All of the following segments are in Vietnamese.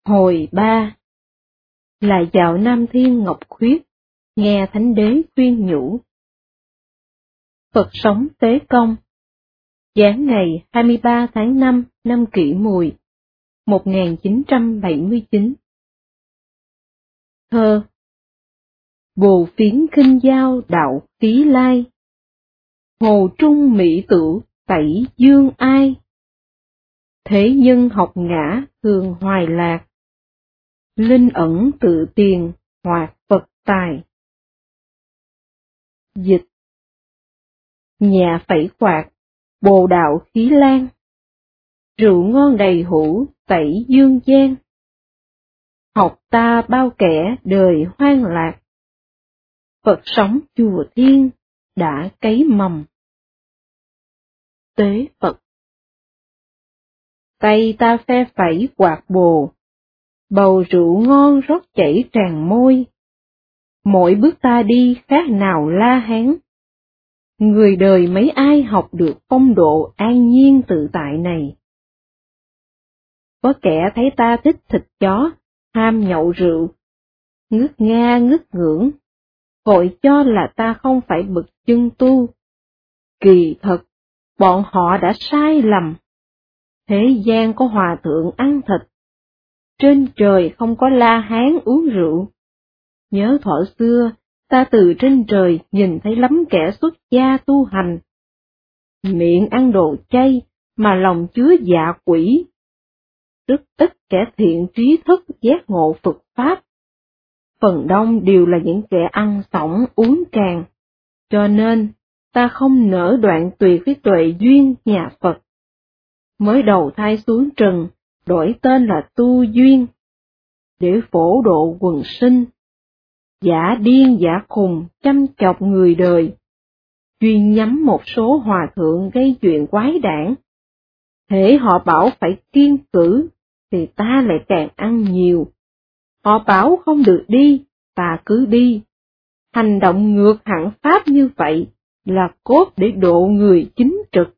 Hồi 3. Là dạo Nam Thiên Ngọc Khuyết, nghe Thánh Đế khuyên nhủ. Phật sống Tế Công. Giáng ngày 23 tháng 5 năm Kỷ Mùi, 1979. Thơ. Bồ phiến khinh giao đạo khí lai, hồ trung mỹ tử tẩy dương ai. Thế nhân học ngã thường hoài lạc, linh ẩn tự tiền hoạt Phật tài. Dịch. Nhà phẩy quạt, bồ đạo khí lan, rượu ngon đầy hũ tẩy dương gian. Học ta bao kẻ đời hoang lạc, Phật sống chùa thiên đã cấy mầm. Tế Phật. Tay ta phe phẩy quạt bồ, bầu rượu ngon rót chảy tràn môi. Mỗi bước ta đi khác nào La Hán. Người đời mấy ai học được phong độ an nhiên tự tại này. Có kẻ thấy ta thích thịt chó, ham nhậu rượu, ngước nga ngước ngưỡng, vội cho là ta không phải bậc chân tu. Kỳ thật, bọn họ đã sai lầm. Thế gian có hòa thượng ăn thịt, trên trời không có La Hán uống rượu. Nhớ thuở xưa, ta từ trên trời nhìn thấy lắm kẻ xuất gia tu hành. Miệng ăn đồ chay, mà lòng chứa dạ quỷ. Rất ít kẻ thiện trí thức giác ngộ Phật Pháp. Phần đông đều là những kẻ ăn xỏng uống càng. Cho nên, ta không nỡ đoạn tuyệt với tuệ duyên nhà Phật. Mới đầu thai xuống trần, đổi tên là Tu Duyên, để phổ độ quần sinh. Giả điên giả khùng chăm chọc người đời, chuyên nhắm một số hòa thượng gây chuyện quái đản. Hễ họ bảo phải kiêng cữ, thì ta lại càng ăn nhiều. Họ bảo không được đi, ta cứ đi. Hành động ngược hẳn pháp như vậy là cốt để độ người chính trực.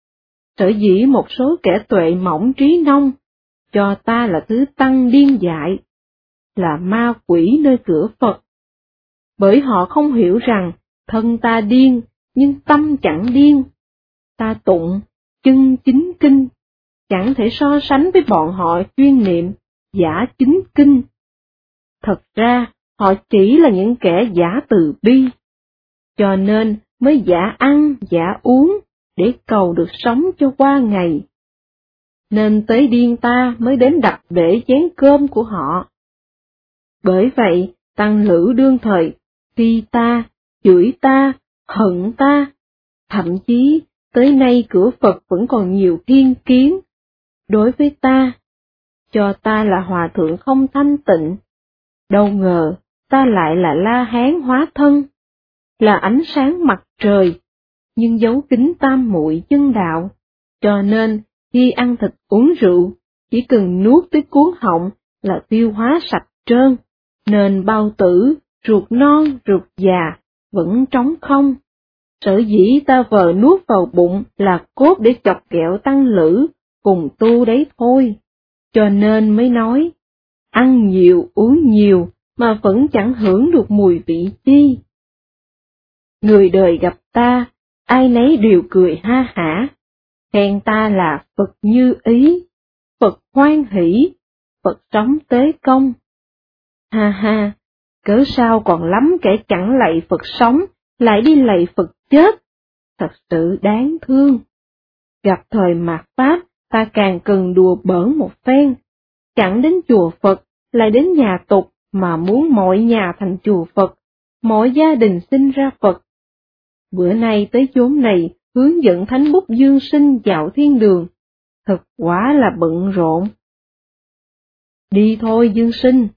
Sở dĩ một số kẻ tuệ mỏng trí nông, cho ta là thứ tăng điên dại, là ma quỷ nơi cửa Phật. Bởi họ không hiểu rằng thân ta điên, nhưng tâm chẳng điên. Ta tụng, chân chính kinh, chẳng thể so sánh với bọn họ chuyên niệm, giả chính kinh. Thật ra, họ chỉ là những kẻ giả từ bi, cho nên mới giả ăn, giả uống, để cầu được sống cho qua ngày. Nên tới điên ta mới đến đặt bể chén cơm của họ. Bởi vậy, tăng lữ đương thời, phi ta, chửi ta, hận ta, thậm chí tới nay cửa Phật vẫn còn nhiều thiên kiến đối với ta, cho ta là hòa thượng không thanh tịnh. Đâu ngờ ta lại là La Hán hóa thân, là ánh sáng mặt trời, nhưng giấu kín tam muội chân đạo, cho nên khi ăn thịt uống rượu, chỉ cần nuốt tới cuống họng là tiêu hóa sạch trơn, nên bao tử, ruột non, ruột già, vẫn trống không. Sở dĩ ta vờ nuốt vào bụng là cốt để chọc ghẹo tăng lữ, cùng tu đấy thôi. Cho nên mới nói, ăn nhiều uống nhiều mà vẫn chẳng hưởng được mùi vị chi. Người đời gặp ta, ai nấy đều cười ha hả, khen ta là Phật như ý, Phật hoan hỷ, Phật sống tế công. Ha ha, cớ sao còn lắm kẻ chẳng lạy Phật sống, lại đi lạy Phật chết, thật sự đáng thương. Gặp thời mạt Pháp, ta càng cần đùa bỡn một phen, chẳng đến chùa Phật, lại đến nhà tục mà muốn mọi nhà thành chùa Phật, mọi gia đình sinh ra Phật. Bữa nay tới chốn này hướng dẫn Thánh Bút Dương Sinh dạo thiên đường, thật quá là bận rộn. Đi thôi Dương Sinh.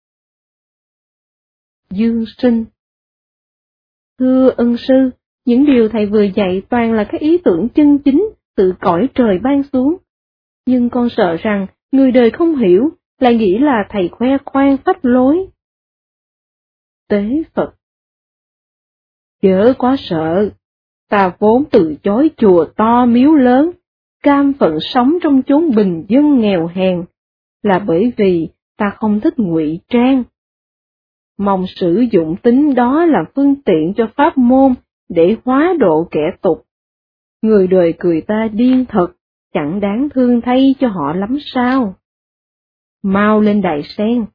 Dương Sinh. Thưa ân sư, những điều thầy vừa dạy toàn là các ý tưởng chân chính từ cõi trời ban xuống. Nhưng con sợ rằng người đời không hiểu, lại nghĩ là thầy khoe khoang phách lối. Tế Phật. Chớ quá sợ, ta vốn từ chối chùa to miếu lớn, cam phận sống trong chốn bình dân nghèo hèn, là bởi vì ta không thích ngụy trang. Mong sử dụng tính đó làm phương tiện cho pháp môn để hóa độ kẻ tục. Người đời cười ta điên thật, chẳng đáng thương thay cho họ lắm sao? Mau lên đài sen.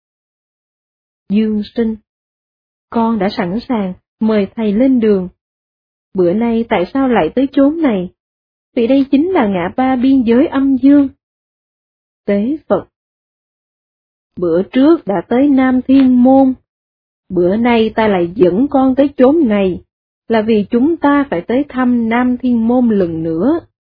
Dương Sinh, con đã sẵn sàng, mời thầy lên đường. Bữa nay tại sao lại tới chốn này? Vì đây chính là ngã ba biên giới âm dương. Tế Phật, bữa trước đã tới Nam Thiên Môn, bữa nay ta lại dẫn con tới chốn này, là vì chúng ta phải tới thăm Nam Thiên Môn lần nữa.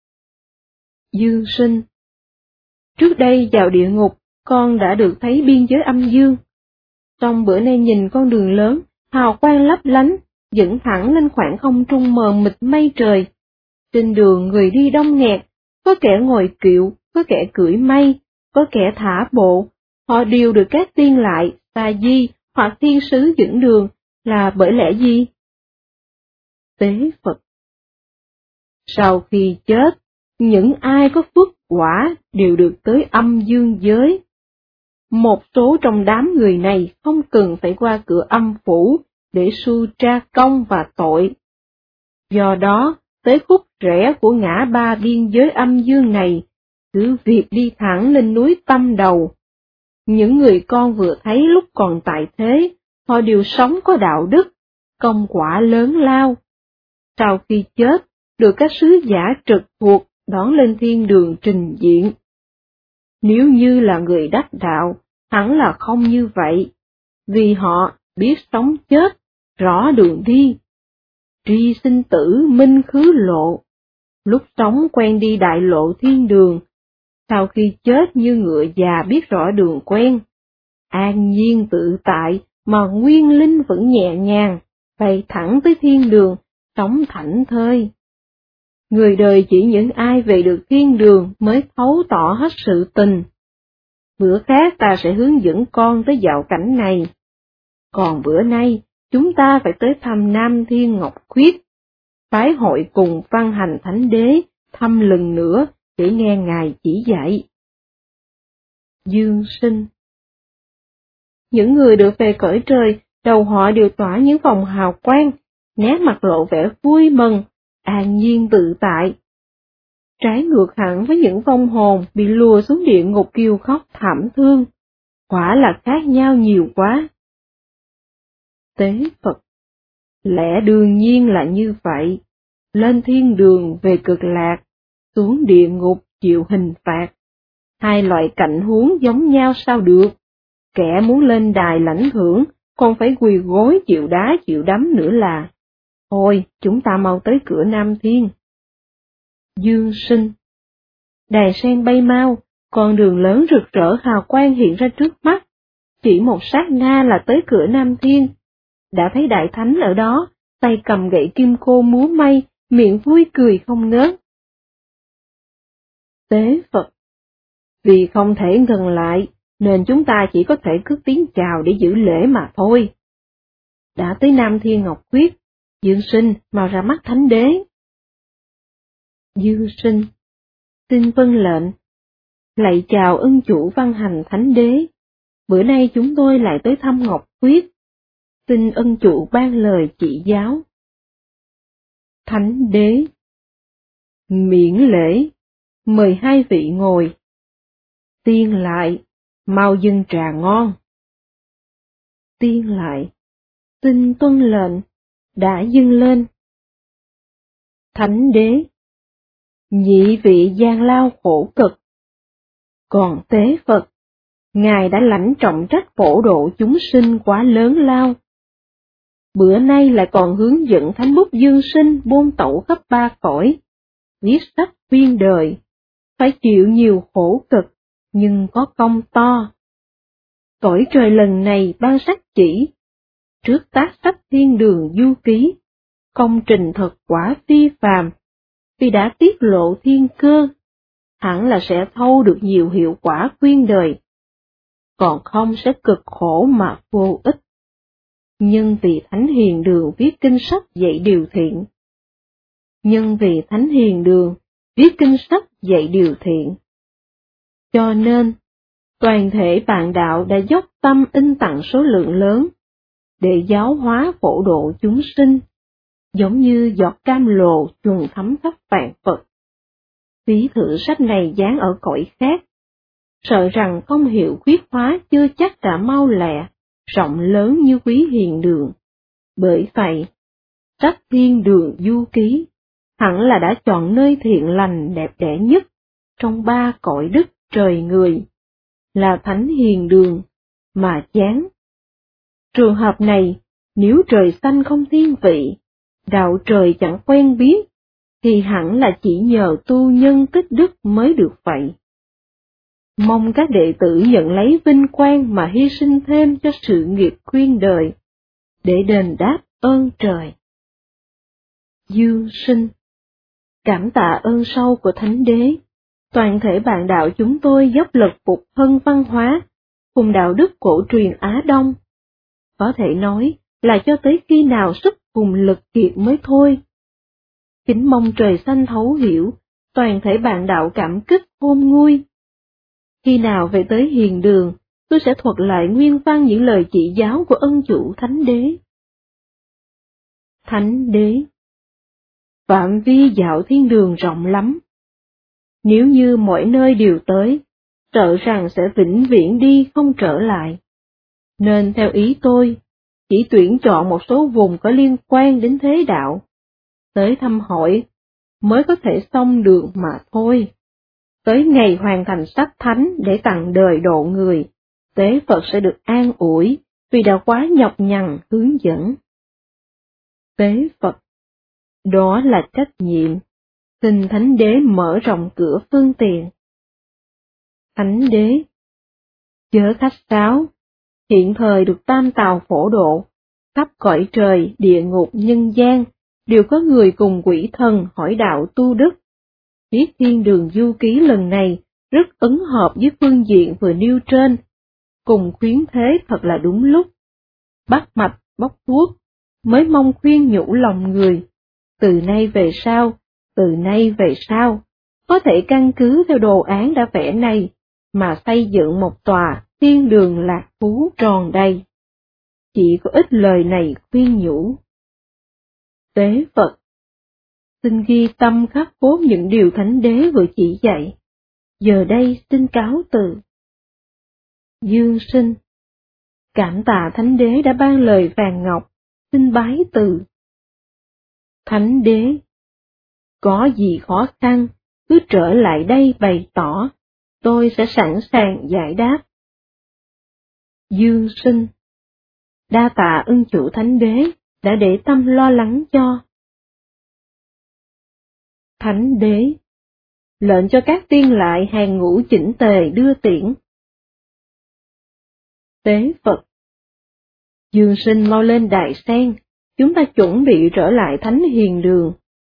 Dương Sinh, trước đây vào địa ngục, con đã được thấy biên giới âm dương. Song bữa nay nhìn con đường lớn, hào quang lấp lánh, dẫn thẳng lên khoảng không trung mờ mịt mây trời. Trên đường người đi đông nghẹt, có kẻ ngồi kiệu, có kẻ cưỡi mây, có kẻ thả bộ, họ đều được các tiên lại, tà di hoặc thiên sứ dẫn đường, là bởi lẽ gì? Tế Phật, sau khi chết, những ai có phước quả đều được tới âm dương giới. Một số trong đám người này không cần phải qua cửa âm phủ để su tra công và tội. Do đó, tới khúc rẽ của ngã ba biên giới âm dương này, cứ việc đi thẳng lên núi Tâm Đầu. Những người con vừa thấy lúc còn tại thế, họ đều sống có đạo đức, công quả lớn lao. Sau khi chết, được các sứ giả trực thuộc đón lên thiên đường trình diện. Nếu như là người đắc đạo, hẳn là không như vậy, vì họ biết sống chết, rõ đường đi. Tri sinh tử minh khứ lộ, lúc sống quen đi đại lộ thiên đường, sau khi chết như ngựa già biết rõ đường quen, an nhiên tự tại mà nguyên linh vẫn nhẹ nhàng, bay thẳng tới thiên đường, sống thảnh thơi. Người đời chỉ những ai về được thiên đường mới thấu tỏ hết sự tình. Bữa khác ta sẽ hướng dẫn con tới dạo cảnh này. Còn bữa nay, chúng ta phải tới thăm Nam Thiên Ngọc Khuyết, phái hội cùng Văn Hành Thánh Đế thăm lần nữa để nghe Ngài chỉ dạy. Dương Sinh, những người được về cõi trời, đầu họ đều tỏa những vòng hào quang, nét mặt lộ vẻ vui mừng, an nhiên tự tại. Trái ngược hẳn với những vong hồn bị lùa xuống địa ngục kêu khóc thảm thương, quả là khác nhau nhiều quá. Tế Phật, lẽ đương nhiên là như vậy, lên thiên đường về cực lạc, xuống địa ngục chịu hình phạt. Hai loại cảnh huống giống nhau sao được, kẻ muốn lên đài lãnh thưởng, còn phải quỳ gối chịu đá chịu đấm nữa là. Thôi, chúng ta mau tới cửa Nam Thiên. Dương Sinh, đài sen bay mau, con đường lớn rực rỡ hào quang hiện ra trước mắt, chỉ một sát na là tới cửa Nam Thiên. Đã thấy Đại Thánh ở đó, tay cầm gậy kim cô múa may, miệng vui cười không ngớt. Tế Phật, vì không thể gần lại, nên chúng ta chỉ có thể cất tiếng chào để giữ lễ mà thôi. Đã tới Nam Thiên Ngọc Khuyết, Dương Sinh mau ra mắt Thánh Đế. Dương Sinh, xin vâng lệnh. Lạy chào ân chủ Văn Hành Thánh Đế, bữa nay chúng tôi lại tới thăm Ngọc Khuyết, xin ân chủ ban lời chỉ giáo. Thánh Đế, miễn lễ, mời hai vị ngồi. Tiên lại, mau dâng trà ngon. Tiên lại, xin tuân lệnh, đã dâng lên. Thánh Đế, nhị vị gian lao khổ cực. Còn Tế Phật, Ngài đã lãnh trọng trách phổ độ chúng sinh quá lớn lao. Bữa nay lại còn hướng dẫn thánh bút Dương Sinh buôn tẩu khắp ba cõi, viết sách khuyên đời, phải chịu nhiều khổ cực, nhưng có công to. Cõi trời lần này ban sách chỉ, trước tác sách thiên đường du ký, công trình thật quả phi phàm, vì đã tiết lộ thiên cơ, hẳn là sẽ thâu được nhiều hiệu quả khuyên đời, còn không sẽ cực khổ mà vô ích. Nhưng vì Thánh Hiền Đường viết kinh sách dạy điều thiện. Nhưng vì Thánh Hiền Đường viết kinh sách dạy điều thiện. Cho nên, toàn thể bạn đạo đã dốc tâm in tặng số lượng lớn, để giáo hóa phổ độ chúng sinh, giống như giọt cam lồ chuồn thấm khắp vạn vật. Ví thử sách này dán ở cõi khác, sợ rằng công hiệu khuyết hóa chưa chắc đã mau lẹ, rộng lớn như Quý Hiền Đường. Bởi vậy, sách Thiên Đường Du Ký hẳn là đã chọn nơi thiện lành đẹp đẽ nhất trong ba cõi đức trời người, là Thánh Hiền Đường, mà chán. Trường hợp này, nếu trời xanh không thiên vị, đạo trời chẳng quen biết, thì hẳn là chỉ nhờ tu nhân tích đức mới được vậy. Mong các đệ tử nhận lấy vinh quang mà hy sinh thêm cho sự nghiệp khuyên đời, để đền đáp ơn trời. Dương Sinh. Cảm tạ ơn sâu của Thánh Đế, toàn thể bạn đạo chúng tôi dốc lực phục hưng văn hóa, cùng đạo đức cổ truyền Á Đông. Có thể nói là cho tới khi nào sức cùng lực kiệt mới thôi. Kính mong trời xanh thấu hiểu, toàn thể bạn đạo cảm kích khôn nguôi. Khi nào về tới Hiền Đường, tôi sẽ thuật lại nguyên văn những lời chỉ giáo của ân chủ Thánh Đế. Thánh Đế. Phạm vi dạo thiên đường rộng lắm. Nếu như mỗi nơi đều tới, sợ rằng sẽ vĩnh viễn đi không trở lại. Nên theo ý tôi, chỉ tuyển chọn một số vùng có liên quan đến thế đạo, tới thăm hỏi, mới có thể xong được mà thôi. Tới ngày hoàn thành sách thánh để tặng đời độ người, tế Phật sẽ được an ủi vì đã quá nhọc nhằn hướng dẫn. Tế Phật. Đó là trách nhiệm, xin Thánh Đế mở rộng cửa phương tiện. Thánh Đế. Chớ khách sáo, hiện thời được tam tào phổ độ, khắp cõi trời, địa ngục nhân gian, đều có người cùng quỷ thần hỏi đạo tu đức. Viết Thiên Đường Du Ký lần này rất ứng hợp với phương diện vừa nêu trên, cùng khuyến thế thật là đúng lúc. Bắt mạch, bóc thuốc, mới mong khuyên nhủ lòng người. Từ nay về sau, có thể căn cứ theo đồ án đã vẽ này, mà xây dựng một tòa thiên đường lạc thú tròn đầy. Chỉ có ít lời này khuyên nhủ. Tế Phật. Xin ghi tâm khắc cốt những điều Thánh Đế vừa chỉ dạy. Giờ đây xin cáo từ. Dương Sinh. Cảm tạ Thánh Đế đã ban lời vàng ngọc, xin bái từ. Thánh Đế. Có gì khó khăn, cứ trở lại đây bày tỏ, tôi sẽ sẵn sàng giải đáp. Dương Sinh. Đa tạ ân chủ Thánh Đế đã để tâm lo lắng cho. Thánh Đế. Lệnh cho các tiên lại hàng ngũ chỉnh tề đưa tiễn. Tế Phật. Dương Sinh mau lên Đại Sen, chúng ta chuẩn bị trở lại Thánh Hiền Đường.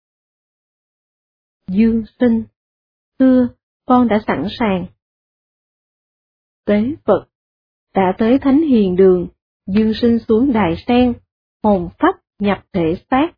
Dương Sinh. Thưa, con đã sẵn sàng. Tế Phật. Đã tới Thánh Hiền Đường, Dương Sinh xuống Đại Sen, hồn phách nhập thể xác,